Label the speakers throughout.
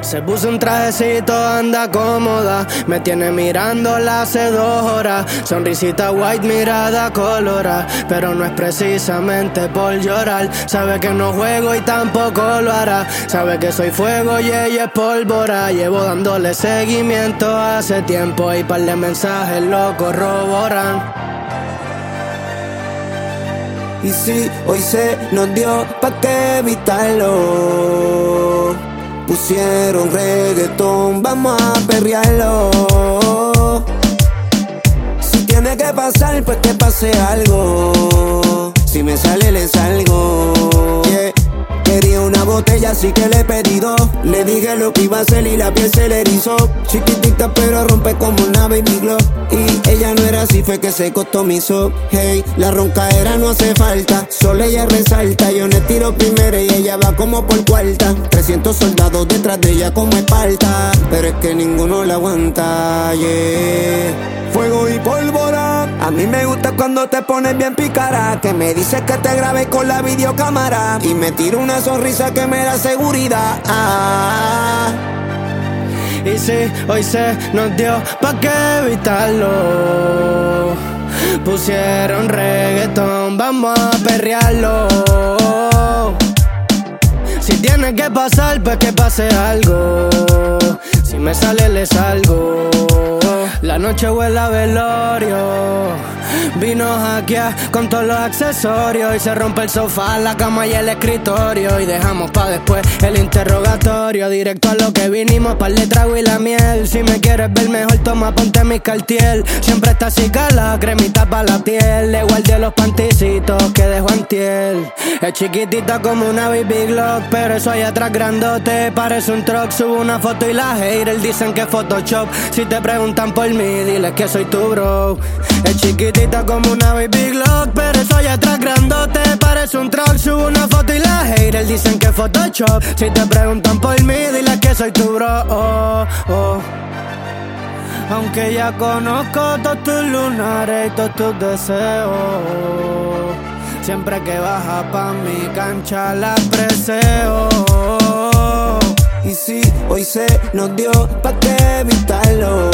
Speaker 1: Se puso un trajecito, anda cómoda. Me tiene mirándola hace 2 horas. Sonrisita white, mirada colora. Pero no es precisamente por llorar. Sabe que no juego y tampoco lo hará. Sabe que soy fuego y ella es pólvora. Llevo dándole seguimiento hace tiempo y par de mensajes lo corroboran.
Speaker 2: Y si hoy se nos dio, ¿pa' qué evitarlo? Pusieron reggaetón, vamos a perrearlo. Si tiene que pasar, pues que pase algo. Si me sale, le salgo. Yeah. Quería una botella, así que le pedí 2. Le dije lo que iba a hacer y la piel se le erizó. Chiquitita pero rompe como una baby glow. Y ella no era así, fue que se customizó. Hey, la roncaera no hace falta, solo ella resalta. Yo le tiro primero y ella va como por cuarta. 300 soldados detrás de ella como Esparta, pero es que ninguno la aguanta, yeah. Fuego y pólvora. A mí me gusta cuando te pones bien pícara, que me dices que te grabé con la videocámara y me tiro una sonrisa que me da seguridad.
Speaker 1: Y si hoy se nos dio, ¿pa' qué evitarlo? Pusieron reggaetón, vamos a perrearlo. Si tiene que pasar, pues que pase algo. Si me sale, le salgo. La noche huele a velorio. Vino hackear con todos los accesorios. Y se rompe el sofá, la cama y el escritorio. Y dejamos pa' después el interrogatorio. Directo a lo que vinimos, par de trago y la miel. Si me quieres ver mejor, toma, ponte mi Cartier. Siempre está así la cremita pa' la piel. Le guardé los panticitos que dejó antier. Es chiquitita como una baby Glock, pero eso allá atrás grandote parece un truck. Subo una foto y la haters dicen que es Photoshop. Si te preguntan por mí, diles que soy tu bro. Es chiquitita como una baby Glock, pero eso allá atrás grandote parece un truck. Subo una foto y la haters dicen que es Photoshop. Si te preguntan por mí, diles que soy tu bro. Aunque ya conozco todos tus lunares y todos tus deseos, siempre que baja pa' mi cancha la preseo.
Speaker 2: Y si hoy se nos dio, ¿pa' qué evitarlo?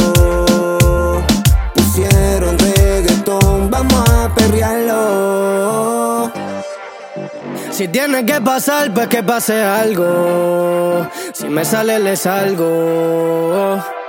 Speaker 2: Pusieron reggaetón, vamos a perrearlo.
Speaker 1: Si tiene que pasar, pues que pase algo. Si me sale, le salgo.